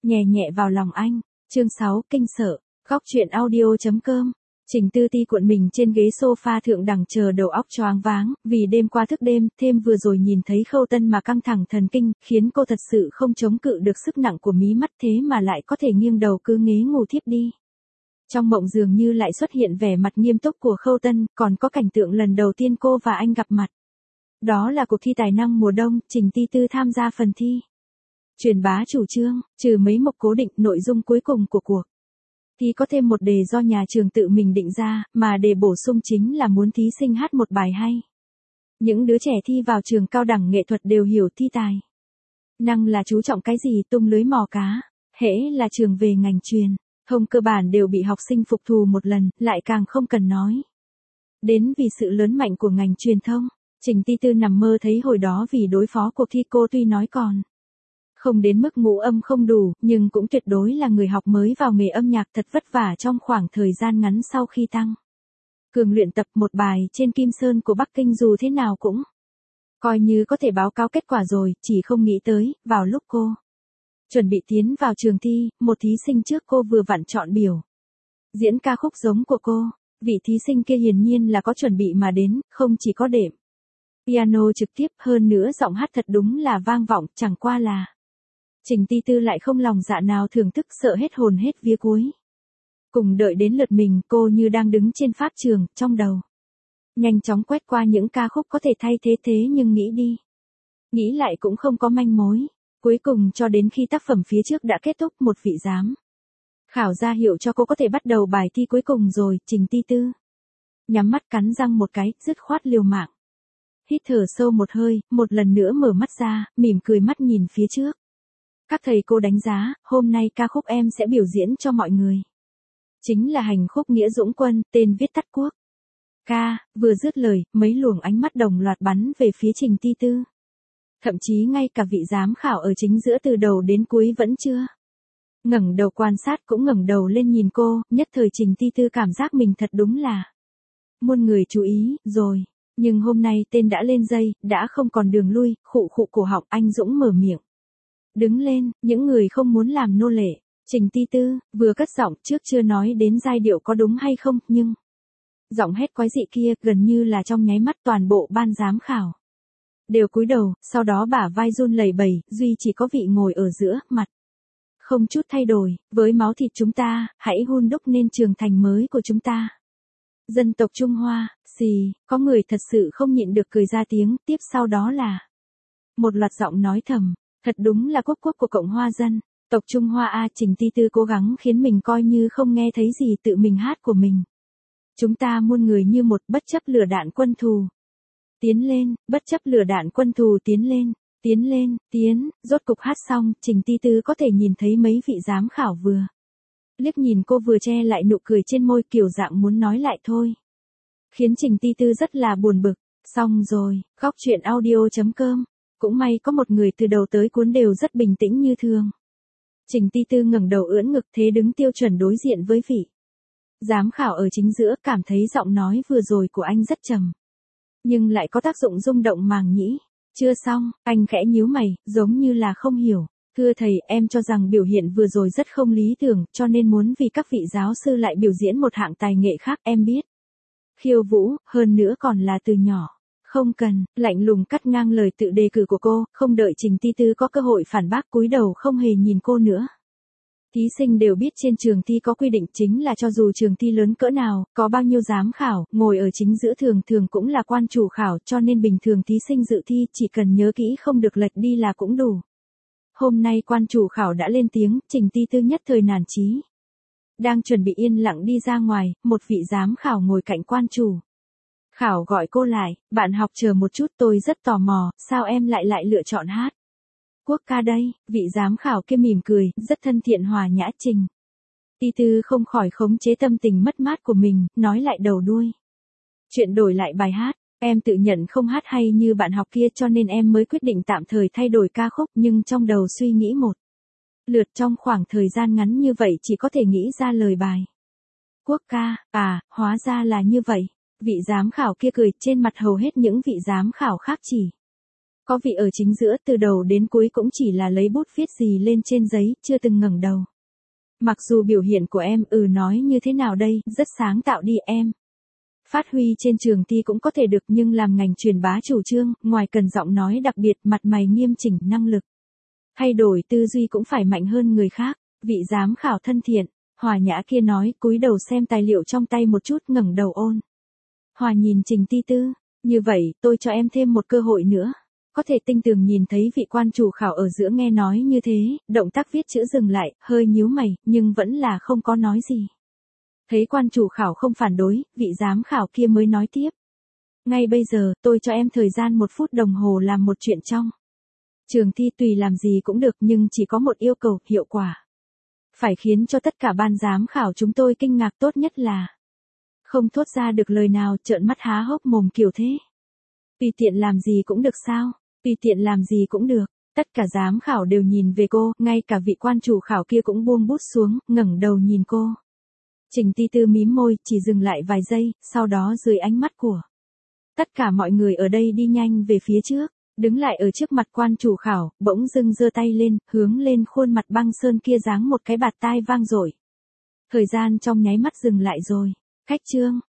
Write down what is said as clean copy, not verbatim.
nhẹ nhẹ vào lòng anh. Chương 6, kinh sợ. Góc truyện audio.com. Trình Tư Ti cuộn mình trên ghế sofa thượng đẳng chờ đầu óc choáng váng, vì đêm qua thức đêm, thêm vừa rồi nhìn thấy Khâu Tân mà căng thẳng thần kinh, khiến cô thật sự không chống cự được sức nặng của mí mắt, thế mà lại có thể nghiêng đầu cứ ngế ngủ thiếp đi. Trong mộng dường như lại xuất hiện vẻ mặt nghiêm túc của Khâu Tân, còn có cảnh tượng lần đầu tiên cô và anh gặp mặt. Đó là cuộc thi tài năng mùa đông, Trình Ti Tư tham gia phần thi. Truyền bá chủ trương, trừ mấy mục cố định, nội dung cuối cùng của cuộc thì có thêm một đề do nhà trường tự mình định ra, mà đề bổ sung chính là muốn thí sinh hát một bài hay. Những đứa trẻ thi vào trường cao đẳng nghệ thuật đều hiểu thi tài năng là chú trọng cái gì, tung lưới mò cá, hễ là trường về ngành truyền thông cơ bản đều bị học sinh phục thù một lần, lại càng không cần nói đến vì sự lớn mạnh của ngành truyền thông. Trình Ti Tư nằm mơ thấy hồi đó vì đối phó cuộc thi cô tuy nói còn không đến mức ngũ âm không đủ, nhưng cũng tuyệt đối là người học mới vào nghề âm nhạc, thật vất vả trong khoảng thời gian ngắn sau khi tăng cường luyện tập một bài trên Kim Sơn của Bắc Kinh, dù thế nào cũng coi như có thể báo cáo kết quả rồi, chỉ không nghĩ tới, vào lúc cô chuẩn bị tiến vào trường thi, một thí sinh trước cô vừa vặn chọn biểu diễn ca khúc giống của cô. Vị thí sinh kia hiển nhiên là có chuẩn bị mà đến, không chỉ có đệm piano trực tiếp, hơn nữa giọng hát thật đúng là vang vọng, chẳng qua là Trình Ti Tư lại không lòng dạ nào thưởng thức, sợ hết hồn hết vía cuối cùng đợi đến lượt mình, cô như đang đứng trên pháp trường, trong đầu nhanh chóng quét qua những ca khúc có thể thay thế nhưng nghĩ đi nghĩ lại cũng không có manh mối. Cuối cùng cho đến khi tác phẩm phía trước đã kết thúc, một vị giám khảo ra hiệu cho cô có thể bắt đầu bài thi cuối cùng rồi. Trình Ti Tư nhắm mắt cắn răng một cái, dứt khoát liều mạng hít thở sâu một hơi, một lần nữa mở mắt ra, mỉm cười mắt nhìn phía trước. Các thầy cô đánh giá, hôm nay ca khúc em sẽ biểu diễn cho mọi người chính là hành khúc Nghĩa Dũng Quân, tên viết tắt Quốc ca. Vừa dứt lời, mấy luồng ánh mắt đồng loạt bắn về phía Trình Ti Tư. Thậm chí ngay cả vị giám khảo ở chính giữa từ đầu đến cuối vẫn chưa ngẩng đầu quan sát, cũng ngẩng đầu lên nhìn cô, nhất thời Trình Ti Tư cảm giác mình thật đúng là muôn người chú ý rồi. Nhưng hôm nay tên đã lên dây, đã không còn đường lui, khụ khụ cổ họng, anh Dũng mở miệng. Đứng lên, những người không muốn làm nô lệ. Trình Ti Tư vừa cất giọng, trước chưa nói đến giai điệu có đúng hay không, nhưng giọng hét quái dị kia gần như là trong nháy mắt toàn bộ ban giám khảo đều cúi đầu, sau đó bả vai run lẩy bẩy, duy chỉ có vị ngồi ở giữa, mặt không chút thay đổi, với máu thịt chúng ta, hãy hun đúc nên trường thành mới của chúng ta. Dân tộc Trung Hoa, xì, có người thật sự không nhịn được cười ra tiếng, tiếp sau đó là một loạt giọng nói thầm, thật đúng là quốc của Cộng hòa dân tộc Trung Hoa a. Trình Ti Tư cố gắng khiến mình coi như không nghe thấy gì, tự mình hát của mình. Chúng ta muôn người như một, bất chấp lửa đạn quân thù tiến lên, bất chấp lửa đạn quân thù tiến lên, tiến. Rốt cục hát xong, Trình Ti Tư có thể nhìn thấy mấy vị giám khảo vừa liếc nhìn cô vừa che lại nụ cười trên môi, kiểu dạng muốn nói lại thôi, khiến Trình Ti Tư rất là buồn bực. Xong rồi, góc truyện audio.com. Cũng may có một người từ đầu tới cuối đều rất bình tĩnh như thường. Trình Ti Tư ngẩng đầu ưỡn ngực, thế đứng tiêu chuẩn đối diện với vị giám khảo ở chính giữa, cảm thấy giọng nói vừa rồi của anh rất trầm, nhưng lại có tác dụng rung động màng nhĩ. Chưa xong, anh khẽ nhíu mày, giống như là không hiểu. Thưa thầy, em cho rằng biểu hiện vừa rồi rất không lý tưởng, cho nên muốn vì các vị giáo sư lại biểu diễn một hạng tài nghệ khác. Em biết khiêu vũ, hơn nữa còn là từ nhỏ. Không cần, lạnh lùng cắt ngang lời tự đề cử của cô, không đợi Trình Ti Tư có cơ hội phản bác, cúi đầu không hề nhìn cô nữa. Thí sinh đều biết trên trường thi có quy định, chính là cho dù trường thi lớn cỡ nào, có bao nhiêu giám khảo, ngồi ở chính giữa thường thường cũng là quan chủ khảo, cho nên bình thường thí sinh dự thi chỉ cần nhớ kỹ không được lệch đi là cũng đủ. Hôm nay quan chủ khảo đã lên tiếng, Trình Ti Tư nhất thời nản chí. Đang chuẩn bị yên lặng đi ra ngoài, một vị giám khảo ngồi cạnh quan chủ khảo gọi cô lại, bạn học chờ một chút, tôi rất tò mò, sao em lại lựa chọn hát quốc ca đây? Vị giám khảo kia mỉm cười, rất thân thiện hòa nhã. Trình Ti Tư không khỏi khống chế tâm tình mất mát của mình, nói lại đầu đuôi chuyện, đổi lại bài hát. Em tự nhận không hát hay như bạn học kia, cho nên em mới quyết định tạm thời thay đổi ca khúc, nhưng trong đầu suy nghĩ một lượt trong khoảng thời gian ngắn như vậy chỉ có thể nghĩ ra lời bài quốc ca. À, hóa ra là như vậy. Vị giám khảo kia cười, trên mặt hầu hết những vị giám khảo khác chỉ Có vị ở chính giữa, từ đầu đến cuối cũng chỉ là lấy bút viết gì lên trên giấy, chưa từng ngẩng đầu. Mặc dù biểu hiện của em nói như thế nào đây, rất sáng tạo đi em. Phát huy trên trường thi cũng có thể được nhưng làm ngành truyền bá chủ trương, ngoài cần giọng nói đặc biệt, mặt mày nghiêm chỉnh, năng lực. Thay đổi tư duy cũng phải mạnh hơn người khác. Vị giám khảo thân thiện, Hòa Nhã kia nói, cúi đầu xem tài liệu trong tay một chút, ngẩng đầu ôn. Hòa nhìn Trình Ti Tư, như vậy, tôi cho em thêm một cơ hội nữa. Có thể tinh tường nhìn thấy vị quan chủ khảo ở giữa nghe nói như thế, động tác viết chữ dừng lại, hơi nhíu mày, nhưng vẫn là không có nói gì. Thấy quan chủ khảo không phản đối, vị giám khảo kia mới nói tiếp. Ngay bây giờ, tôi cho em thời gian 1 phút đồng hồ làm một chuyện trong trường thi, tùy làm gì cũng được nhưng chỉ có một yêu cầu, hiệu quả. Phải khiến cho tất cả ban giám khảo chúng tôi kinh ngạc, tốt nhất là không thốt ra được lời nào, trợn mắt há hốc mồm kiểu thế. Tùy tiện làm gì cũng được sao? Tùy tiện làm gì cũng được. Tất cả giám khảo đều nhìn về cô, ngay cả vị quan chủ khảo kia cũng buông bút xuống, ngẩng đầu nhìn cô. Trình Ti Tư mím môi, chỉ dừng lại vài giây, sau đó dưới ánh mắt của tất cả mọi người ở đây đi nhanh về phía trước, đứng lại ở trước mặt quan chủ khảo, bỗng dưng giơ tay lên, hướng lên khuôn mặt băng sơn kia giáng một cái bạt tai vang dội. Thời gian trong nháy mắt dừng lại rồi. Khách trương,